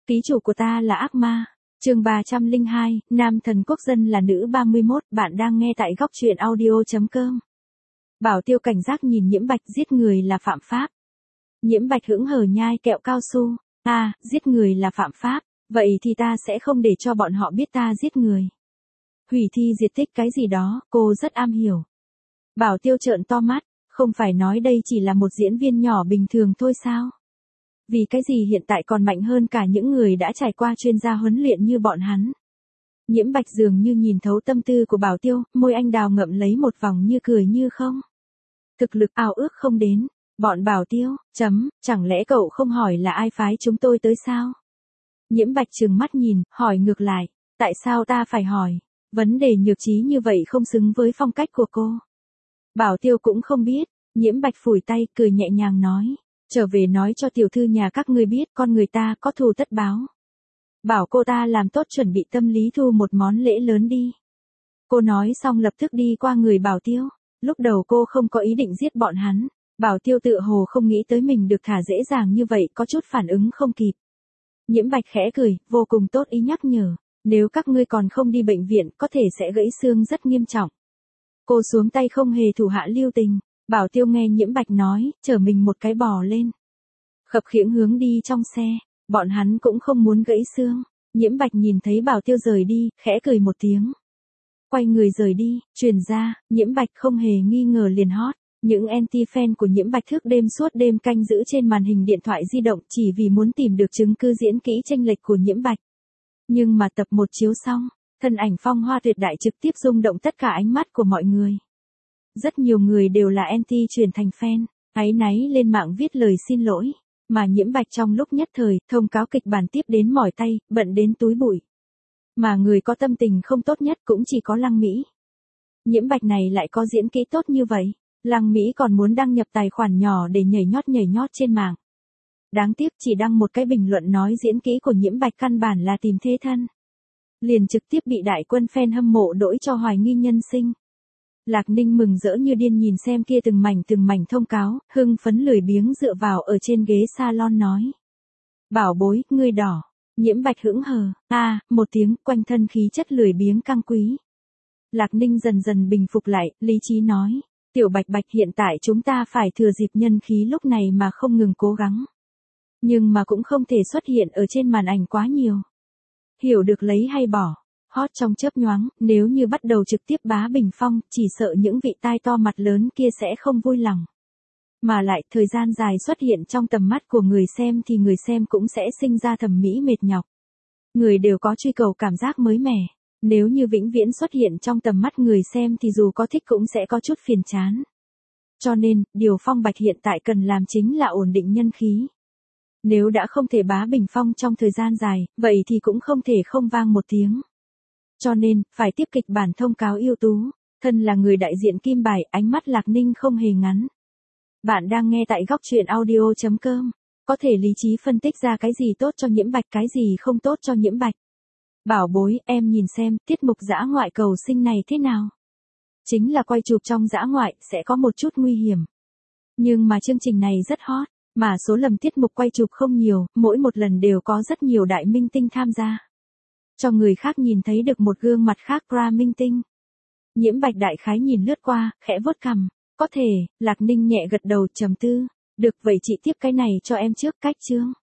Ký chủ của ta là ác ma. Chương 302, nam thần quốc dân là nữ 31, bạn đang nghe tại góc truyện audio.com. Bảo Tiêu cảnh giác nhìn Nhiễm Bạch, giết người là phạm pháp. Nhiễm Bạch hững hờ nhai kẹo cao su, giết người là phạm pháp, vậy thì ta sẽ không để cho bọn họ biết ta giết người. Hủy thi diệt tích cái gì đó, cô rất am hiểu. Bảo Tiêu trợn to mắt, không phải nói đây chỉ là một diễn viên nhỏ bình thường thôi sao? Vì cái gì hiện tại còn mạnh hơn cả những người đã trải qua chuyên gia huấn luyện như bọn hắn. Nhiễm Bạch dường như nhìn thấu tâm tư của Bảo Tiêu, môi anh đào ngậm lấy một vòng như cười như không. Thực lực ao ước không đến, bọn Bảo Tiêu, chẳng lẽ cậu không hỏi là ai phái chúng tôi tới sao? Nhiễm Bạch trừng mắt nhìn, hỏi ngược lại, tại sao ta phải hỏi? Vấn đề nhược trí như vậy không xứng với phong cách của cô. Bảo Tiêu cũng không biết, Nhiễm Bạch phủi tay, cười nhẹ nhàng nói. Trở về nói cho tiểu thư nhà các ngươi biết con người ta có thù tất báo. Bảo cô ta làm tốt chuẩn bị tâm lý thu một món lễ lớn đi. Cô nói xong lập tức đi qua người Bảo Tiêu. Lúc đầu cô không có ý định giết bọn hắn. Bảo Tiêu tựa hồ không nghĩ tới mình được thả dễ dàng như vậy, có chút phản ứng không kịp. Nhiễm Bạch khẽ cười, vô cùng tốt ý nhắc nhở. Nếu các ngươi còn không đi bệnh viện có thể sẽ gãy xương rất nghiêm trọng. Cô xuống tay không hề thủ hạ lưu tình. Bảo Tiêu nghe Nhiễm Bạch nói, chở mình một cái bò lên. Khập khiễng hướng đi trong xe, bọn hắn cũng không muốn gãy xương. Nhiễm Bạch nhìn thấy Bảo Tiêu rời đi, khẽ cười một tiếng. Quay người rời đi, truyền ra, Nhiễm Bạch không hề nghi ngờ liền hot. Những anti-fan của Nhiễm Bạch thức đêm suốt đêm canh giữ trên màn hình điện thoại di động chỉ vì muốn tìm được chứng cứ diễn kỹ chênh lệch của Nhiễm Bạch. Nhưng mà tập 1 chiếu xong, thân ảnh phong hoa tuyệt đại trực tiếp rung động tất cả ánh mắt của mọi người. Rất nhiều người đều là anti chuyển thành fan, áy náy lên mạng viết lời xin lỗi, mà Nhiễm Bạch trong lúc nhất thời, thông cáo kịch bản tiếp đến mỏi tay, bận đến túi bụi. Mà người có tâm tình không tốt nhất cũng chỉ có Lăng Mỹ. Nhiễm Bạch này lại có diễn kỹ tốt như vậy, Lăng Mỹ còn muốn đăng nhập tài khoản nhỏ để nhảy nhót trên mạng. Đáng tiếc chỉ đăng một cái bình luận nói diễn kỹ của Nhiễm Bạch căn bản là tìm thế thân. Liền trực tiếp bị đại quân fan hâm mộ đỗi cho hoài nghi nhân sinh. Lạc Ninh mừng rỡ như điên nhìn xem kia từng mảnh thông cáo, hưng phấn lười biếng dựa vào ở trên ghế salon nói. Bảo bối, ngươi đỏ. Nhiễm Bạch hững hờ, một tiếng, quanh thân khí chất lười biếng căng quý. Lạc Ninh dần dần bình phục lại, lý trí nói. Tiểu Bạch Bạch, hiện tại chúng ta phải thừa dịp nhân khí lúc này mà không ngừng cố gắng. Nhưng mà cũng không thể xuất hiện ở trên màn ảnh quá nhiều. Hiểu được lấy hay bỏ. Hot trong chớp nhoáng, nếu như bắt đầu trực tiếp bá bình phong, chỉ sợ những vị tai to mặt lớn kia sẽ không vui lòng. Mà lại, thời gian dài xuất hiện trong tầm mắt của người xem thì người xem cũng sẽ sinh ra thẩm mỹ mệt nhọc. Người đều có truy cầu cảm giác mới mẻ. Nếu như vĩnh viễn xuất hiện trong tầm mắt người xem thì dù có thích cũng sẽ có chút phiền chán. Cho nên, điều Phong Bạch hiện tại cần làm chính là ổn định nhân khí. Nếu đã không thể bá bình phong trong thời gian dài, vậy thì cũng không thể không vang một tiếng. Cho nên, phải tiếp kịch bản thông cáo ưu tú. Thân là người đại diện kim bài, ánh mắt Lạc Ninh không hề ngắn. Bạn đang nghe tại góc truyện audio.com. Có thể lý trí phân tích ra cái gì tốt cho Nhiễm Bạch, cái gì không tốt cho Nhiễm Bạch. Bảo bối, em nhìn xem, tiết mục dã ngoại cầu sinh này thế nào? Chính là quay chụp trong dã ngoại, sẽ có một chút nguy hiểm. Nhưng mà chương trình này rất hot, mà số lần tiết mục quay chụp không nhiều, mỗi một lần đều có rất nhiều đại minh tinh tham gia. Cho người khác nhìn thấy được một gương mặt khác ra minh tinh. Nhiễm Bạch đại khái nhìn lướt qua, khẽ vuốt cằm. Có thể, Lạc Ninh nhẹ gật đầu trầm tư. Được vậy chị tiếp cái này cho em trước, cách chương.